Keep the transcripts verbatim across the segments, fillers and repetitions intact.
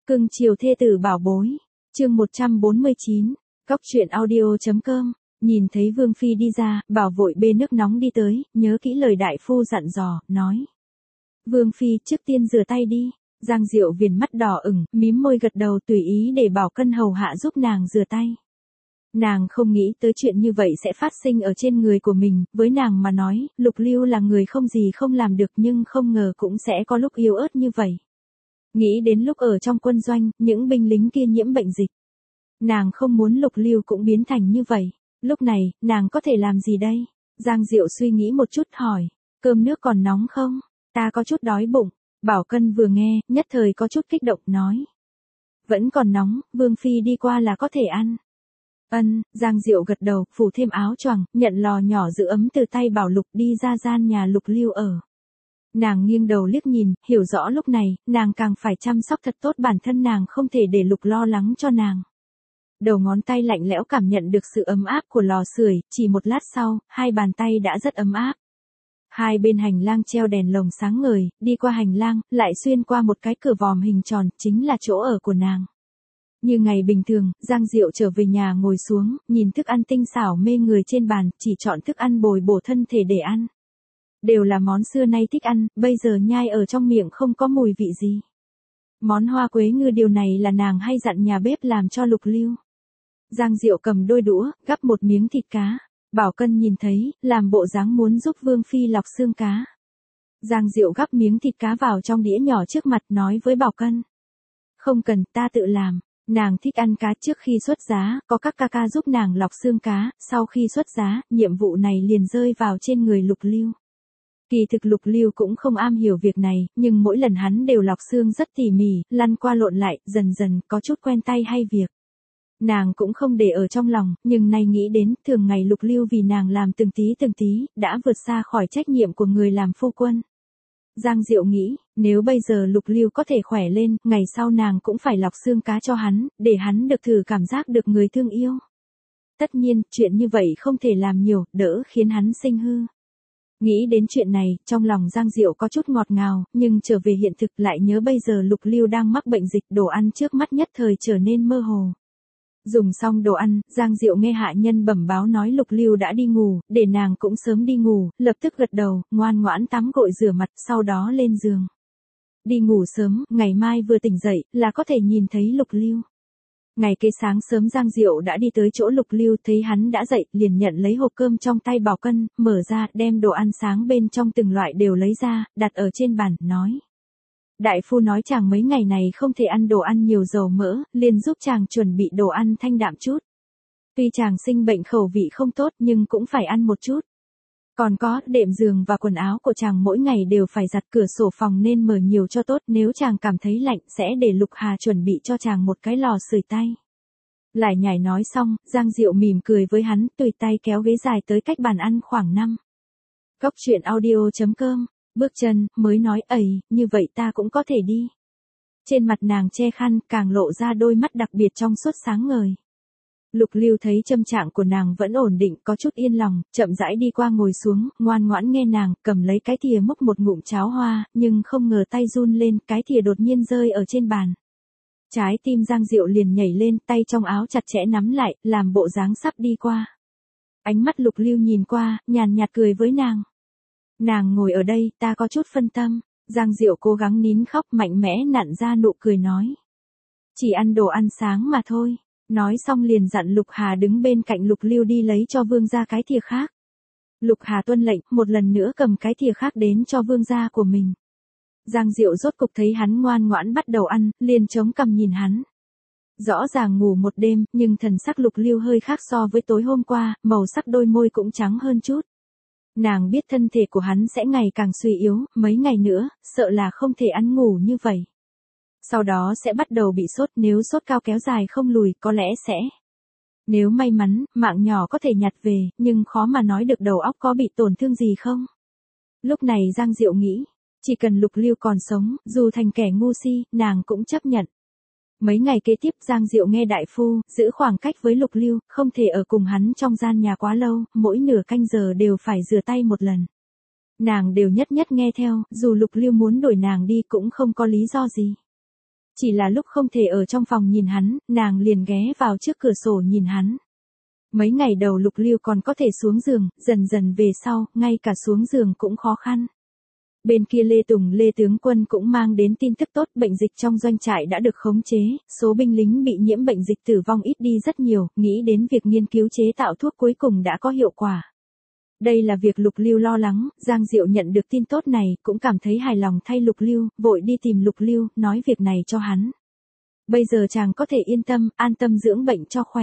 Cưng chiều thê tử bảo bối. Chương một trăm bốn mươi chín. Góc truyện audio.com. Nhìn thấy Vương Phi đi ra, Bảo vội bê nước nóng đi tới, nhớ kỹ lời đại phu dặn dò, nói. Vương Phi, trước tiên rửa tay đi. Giang Diệu viền mắt đỏ ửng, mím môi gật đầu tùy ý để Bảo Cân hầu hạ giúp nàng rửa tay. Nàng không nghĩ tới chuyện như vậy sẽ phát sinh ở trên người của mình, với nàng mà nói, Lục Lưu là người không gì không làm được nhưng không ngờ cũng sẽ có lúc yếu ớt như vậy. Nghĩ đến lúc ở trong quân doanh, những binh lính kia nhiễm bệnh dịch. Nàng không muốn Lục Lưu cũng biến thành như vậy. Lúc này, nàng có thể làm gì đây? Giang Diệu suy nghĩ một chút hỏi. Cơm nước còn nóng không? Ta có chút đói bụng. Bảo Cân vừa nghe, nhất thời có chút kích động nói. Vẫn còn nóng, Vương Phi đi qua là có thể ăn. Ân, Giang Diệu gật đầu, phủ thêm áo choàng, nhận lò nhỏ giữ ấm từ tay Bảo Lục đi ra gian nhà Lục Lưu ở. Nàng nghiêng đầu liếc nhìn, hiểu rõ lúc này, nàng càng phải chăm sóc thật tốt bản thân nàng không thể để Lục lo lắng cho nàng. Đầu ngón tay lạnh lẽo cảm nhận được sự ấm áp của lò sưởi, chỉ một lát sau, hai bàn tay đã rất ấm áp. Hai bên hành lang treo đèn lồng sáng ngời, đi qua hành lang, lại xuyên qua một cái cửa vòm hình tròn, chính là chỗ ở của nàng. Như ngày bình thường, Giang Diệu trở về nhà ngồi xuống, nhìn thức ăn tinh xảo mê người trên bàn, chỉ chọn thức ăn bồi bổ thân thể để ăn. Đều là món xưa nay thích ăn, bây giờ nhai ở trong miệng không có mùi vị gì. Món hoa quế ngư điều này là nàng hay dặn nhà bếp làm cho Lục Lưu. Giang Diệu cầm đôi đũa, gắp một miếng thịt cá. Bảo Cân nhìn thấy, làm bộ dáng muốn giúp Vương Phi lọc xương cá. Giang Diệu gắp miếng thịt cá vào trong đĩa nhỏ trước mặt nói với Bảo Cân. Không cần, ta tự làm. Nàng thích ăn cá trước khi xuất giá, có các ca ca giúp nàng lọc xương cá, sau khi xuất giá, nhiệm vụ này liền rơi vào trên người Lục Lưu. Kỳ thực Lục Lưu cũng không am hiểu việc này, nhưng mỗi lần hắn đều lọc xương rất tỉ mỉ, lăn qua lộn lại, dần dần có chút quen tay hay việc. Nàng cũng không để ở trong lòng, nhưng nay nghĩ đến, thường ngày Lục Lưu vì nàng làm từng tí từng tí, đã vượt xa khỏi trách nhiệm của người làm phu quân. Giang Diệu nghĩ, nếu bây giờ Lục Lưu có thể khỏe lên, ngày sau nàng cũng phải lọc xương cá cho hắn, để hắn được thử cảm giác được người thương yêu. Tất nhiên, chuyện như vậy không thể làm nhiều, đỡ khiến hắn sinh hư. Nghĩ đến chuyện này, trong lòng Giang Diệu có chút ngọt ngào, nhưng trở về hiện thực lại nhớ bây giờ Lục Lưu đang mắc bệnh dịch, đồ ăn trước mắt nhất thời trở nên mơ hồ. Dùng xong đồ ăn, Giang Diệu nghe hạ nhân bẩm báo nói Lục Lưu đã đi ngủ, để nàng cũng sớm đi ngủ, lập tức gật đầu, ngoan ngoãn tắm gội rửa mặt, sau đó lên giường. Đi ngủ sớm, ngày mai vừa tỉnh dậy, là có thể nhìn thấy Lục Lưu. Ngày kế sáng sớm Giang Diệu đã đi tới chỗ Lục Lưu, thấy hắn đã dậy, liền nhận lấy hộp cơm trong tay Bảo Cân, mở ra, đem đồ ăn sáng bên trong từng loại đều lấy ra, đặt ở trên bàn, nói. Đại phu nói chàng mấy ngày này không thể ăn đồ ăn nhiều dầu mỡ, liền giúp chàng chuẩn bị đồ ăn thanh đạm chút. Tuy chàng sinh bệnh khẩu vị không tốt nhưng cũng phải ăn một chút. Còn có, đệm giường và quần áo của chàng mỗi ngày đều phải giặt, cửa sổ phòng nên mở nhiều cho tốt, nếu chàng cảm thấy lạnh sẽ để Lục Hà chuẩn bị cho chàng một cái lò sưởi tay. Lại nhảy nói xong, Giang Diệu mỉm cười với hắn, tùy tay kéo ghế dài tới cách bàn ăn khoảng năm. Góc truyện audio.com. Bước chân, mới nói ầy, như vậy ta cũng có thể đi. Trên mặt nàng che khăn, càng lộ ra đôi mắt đặc biệt trong suốt sáng ngời. Lục Lưu thấy tâm trạng của nàng vẫn ổn định, có chút yên lòng, chậm rãi đi qua ngồi xuống, ngoan ngoãn nghe nàng, cầm lấy cái thìa múc một ngụm cháo hoa, nhưng không ngờ tay run lên, cái thìa đột nhiên rơi ở trên bàn. Trái tim Giang Diệu liền nhảy lên, tay trong áo chặt chẽ nắm lại, làm bộ dáng sắp đi qua. Ánh mắt Lục Lưu nhìn qua, nhàn nhạt cười với nàng. Nàng ngồi ở đây, ta có chút phân tâm. Giang Diệu cố gắng nín khóc, mạnh mẽ nặn ra nụ cười nói. Chỉ ăn đồ ăn sáng mà thôi. Nói xong liền dặn Lục Hà đứng bên cạnh Lục Lưu đi lấy cho vương gia cái thìa khác. Lục Hà tuân lệnh, một lần nữa cầm cái thìa khác đến cho vương gia của mình. Giang Diệu rốt cục thấy hắn ngoan ngoãn bắt đầu ăn, liền chống cằm nhìn hắn. Rõ ràng ngủ một đêm, nhưng thần sắc Lục Lưu hơi khác so với tối hôm qua, màu sắc đôi môi cũng trắng hơn chút. Nàng biết thân thể của hắn sẽ ngày càng suy yếu, mấy ngày nữa, sợ là không thể ăn ngủ như vậy. Sau đó sẽ bắt đầu bị sốt, nếu sốt cao kéo dài không lùi, có lẽ sẽ. Nếu may mắn, mạng nhỏ có thể nhặt về, nhưng khó mà nói được đầu óc có bị tổn thương gì không. Lúc này Giang Diệu nghĩ, chỉ cần Lục Lưu còn sống, dù thành kẻ ngu si, nàng cũng chấp nhận. Mấy ngày kế tiếp Giang Diệu nghe đại phu, giữ khoảng cách với Lục Lưu, không thể ở cùng hắn trong gian nhà quá lâu, mỗi nửa canh giờ đều phải rửa tay một lần. Nàng đều nhất nhất nghe theo, dù Lục Lưu muốn đuổi nàng đi cũng không có lý do gì. Chỉ là lúc không thể ở trong phòng nhìn hắn, nàng liền ghé vào trước cửa sổ nhìn hắn. Mấy ngày đầu Lục Lưu còn có thể xuống giường, dần dần về sau, ngay cả xuống giường cũng khó khăn. Bên kia Lê Tùng Lê tướng quân cũng mang đến tin tức tốt, bệnh dịch trong doanh trại đã được khống chế, số binh lính bị nhiễm bệnh dịch tử vong ít đi rất nhiều, nghĩ đến việc nghiên cứu chế tạo thuốc cuối cùng đã có hiệu quả. Đây là việc Lục Lưu lo lắng, Giang Diệu nhận được tin tốt này, cũng cảm thấy hài lòng thay Lục Lưu, vội đi tìm Lục Lưu, nói việc này cho hắn. Bây giờ chàng có thể yên tâm, an tâm dưỡng bệnh cho khỏe.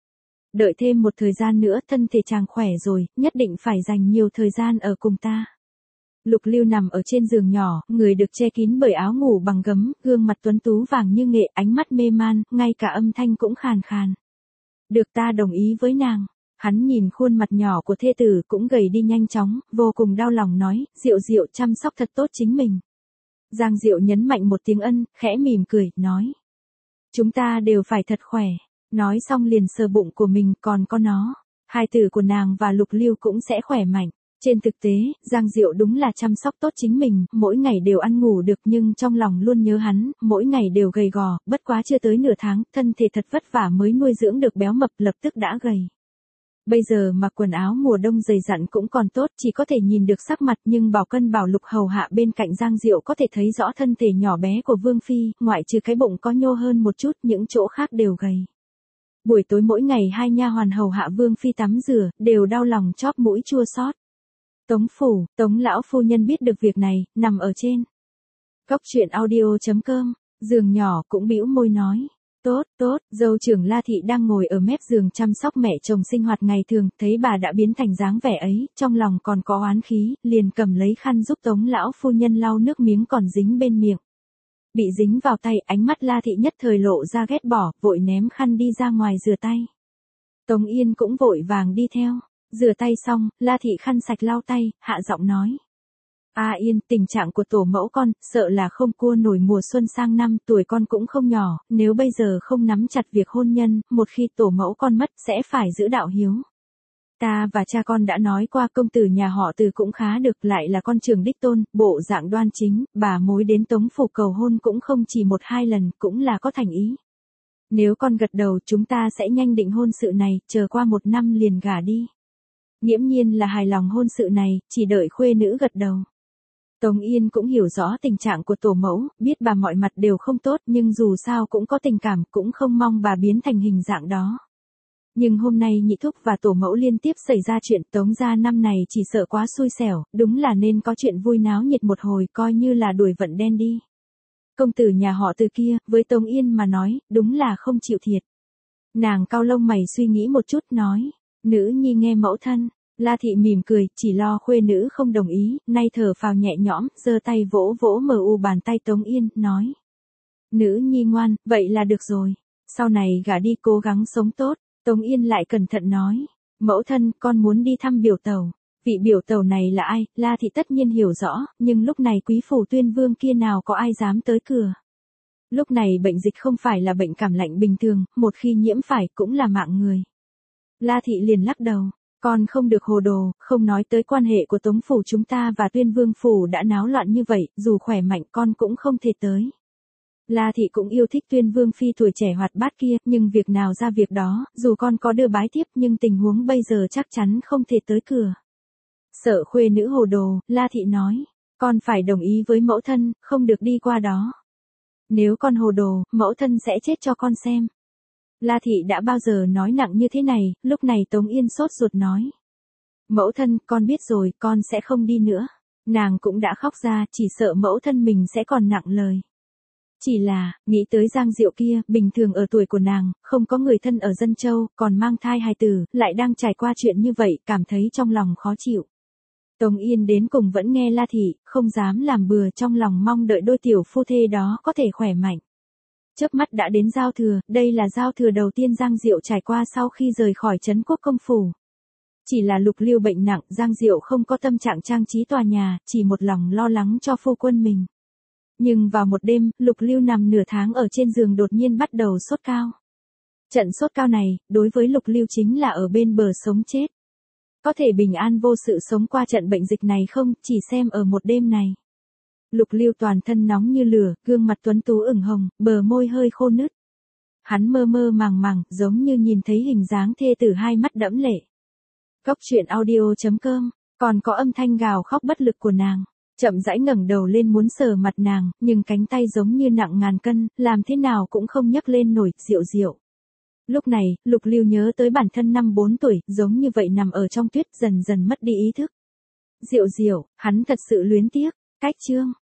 Đợi thêm một thời gian nữa, thân thể chàng khỏe rồi, nhất định phải dành nhiều thời gian ở cùng ta. Lục Lưu nằm ở trên giường nhỏ, người được che kín bởi áo ngủ bằng gấm, gương mặt tuấn tú vàng như nghệ, ánh mắt mê man, ngay cả âm thanh cũng khàn khàn. Được, ta đồng ý với nàng. Hắn nhìn khuôn mặt nhỏ của thê tử cũng gầy đi nhanh chóng, vô cùng đau lòng nói, Diệu Diệu chăm sóc thật tốt chính mình. Giang Diệu nhấn mạnh một tiếng ân, khẽ mỉm cười, nói. Chúng ta đều phải thật khỏe. Nói xong liền sờ bụng của mình, còn có nó. Hai tử của nàng và Lục Lưu cũng sẽ khỏe mạnh. Trên thực tế, Giang Diệu đúng là chăm sóc tốt chính mình, mỗi ngày đều ăn ngủ được nhưng trong lòng luôn nhớ hắn, mỗi ngày đều gầy gò, bất quá chưa tới nửa tháng, thân thể thật vất vả mới nuôi dưỡng được béo mập lập tức đã gầy. Bây giờ mặc quần áo mùa đông dày dặn cũng còn tốt, chỉ có thể nhìn được sắc mặt, nhưng Bảo Cân Bảo Lục hầu hạ bên cạnh Giang Diệu có thể thấy rõ thân thể nhỏ bé của Vương Phi, ngoại trừ cái bụng có nhô hơn một chút, những chỗ khác đều gầy. Buổi tối mỗi ngày hai nha hoàn hầu hạ Vương Phi tắm rửa, đều đau lòng chóp mũi chua xót. Tống phủ, Tống lão phu nhân biết được việc này, nằm ở trên góc truyện audio chấm com, giường nhỏ cũng bĩu môi nói. Tốt, tốt, dâu trưởng La Thị đang ngồi ở mép giường chăm sóc mẹ chồng sinh hoạt ngày thường, thấy bà đã biến thành dáng vẻ ấy, trong lòng còn có oán khí, liền cầm lấy khăn giúp Tống lão phu nhân lau nước miếng còn dính bên miệng. Bị dính vào tay, ánh mắt La Thị nhất thời lộ ra ghét bỏ, vội ném khăn đi ra ngoài rửa tay. Tống Yên cũng vội vàng đi theo, rửa tay xong, La Thị khăn sạch lau tay, hạ giọng nói. A Yên, tình trạng của tổ mẫu con, sợ là không cua nổi mùa xuân sang năm, tuổi con cũng không nhỏ, nếu bây giờ không nắm chặt việc hôn nhân, một khi tổ mẫu con mất, sẽ phải giữ đạo hiếu. Ta và cha con đã nói qua, công tử nhà họ Từ cũng khá được, lại là con trưởng đích tôn, bộ dạng đoan chính, bà mối đến Tống phủ cầu hôn cũng không chỉ một hai lần, cũng là có thành ý. Nếu con gật đầu, chúng ta sẽ nhanh định hôn sự này, chờ qua một năm liền gả đi. Nghiễm nhiên là hài lòng hôn sự này, chỉ đợi khuê nữ gật đầu. Tống Yên cũng hiểu rõ tình trạng của tổ mẫu, biết bà mọi mặt đều không tốt nhưng dù sao cũng có tình cảm, cũng không mong bà biến thành hình dạng đó. Nhưng hôm nay nhị thúc và tổ mẫu liên tiếp xảy ra chuyện, Tống gia năm này chỉ sợ quá xui xẻo, đúng là nên có chuyện vui náo nhiệt một hồi, coi như là đuổi vận đen đi. Công tử nhà họ Từ kia, với Tống Yên mà nói, đúng là không chịu thiệt. Nàng cau lông mày suy nghĩ một chút nói, nữ nhi nghe mẫu thân. La Thị mỉm cười, chỉ lo khuê nữ không đồng ý, nay thở phào nhẹ nhõm, giơ tay vỗ vỗ mờ u bàn tay Tống Yên, nói. Nữ nhi ngoan, vậy là được rồi. Sau này gả đi cố gắng sống tốt. Tống Yên lại cẩn thận nói. Mẫu thân, con muốn đi thăm biểu tẩu. Vị biểu tẩu này là ai, La Thị tất nhiên hiểu rõ, nhưng lúc này quý phủ Tuyên Vương kia nào có ai dám tới cửa. Lúc này bệnh dịch không phải là bệnh cảm lạnh bình thường, một khi nhiễm phải cũng là mạng người. La Thị liền lắc đầu. Con không được hồ đồ, không nói tới quan hệ của Tống phủ chúng ta và Tuyên Vương phủ đã náo loạn như vậy, dù khỏe mạnh con cũng không thể tới. La Thị cũng yêu thích Tuyên Vương phi tuổi trẻ hoạt bát kia, nhưng việc nào ra việc đó, dù con có đưa bái tiếp nhưng tình huống bây giờ chắc chắn không thể tới cửa. Sợ khuê nữ hồ đồ, La Thị nói, con phải đồng ý với mẫu thân, không được đi qua đó. Nếu con hồ đồ, mẫu thân sẽ chết cho con xem. La Thị đã bao giờ nói nặng như thế này, lúc này Tống Yên sốt ruột nói. Mẫu thân, con biết rồi, con sẽ không đi nữa. Nàng cũng đã khóc ra, chỉ sợ mẫu thân mình sẽ còn nặng lời. Chỉ là, nghĩ tới Giang Diệu kia, bình thường ở tuổi của nàng, không có người thân ở Dân Châu, còn mang thai hài tử, lại đang trải qua chuyện như vậy, cảm thấy trong lòng khó chịu. Tống Yên đến cùng vẫn nghe La Thị, không dám làm bừa, trong lòng mong đợi đôi tiểu phu thê đó có thể khỏe mạnh. Chớp mắt đã đến giao thừa, đây là giao thừa đầu tiên Giang Diệu trải qua sau khi rời khỏi trấn Quốc công phủ. Chỉ là Lục Lưu bệnh nặng, Giang Diệu không có tâm trạng trang trí tòa nhà, chỉ một lòng lo lắng cho phu quân mình. Nhưng vào một đêm, Lục Lưu nằm nửa tháng ở trên giường đột nhiên bắt đầu sốt cao. Trận sốt cao này, đối với Lục Lưu chính là ở bên bờ sống chết. Có thể bình an vô sự sống qua trận bệnh dịch này không, chỉ xem ở một đêm này. Lục Lưu toàn thân nóng như lửa, gương mặt tuấn tú ửng hồng, bờ môi hơi khô nứt. Hắn mơ mơ màng màng, giống như nhìn thấy hình dáng thê tử hai mắt đẫm lệ. Cốc truyện audio chấm com, còn có âm thanh gào khóc bất lực của nàng. Chậm rãi ngẩng đầu lên muốn sờ mặt nàng, nhưng cánh tay giống như nặng ngàn cân, làm thế nào cũng không nhấc lên nổi. Diệu Diệu. Lúc này, Lục Lưu nhớ tới bản thân năm bốn tuổi, giống như vậy nằm ở trong tuyết, dần dần mất đi ý thức. Diệu Diệu, hắn thật sự luyến tiếc. Cách chương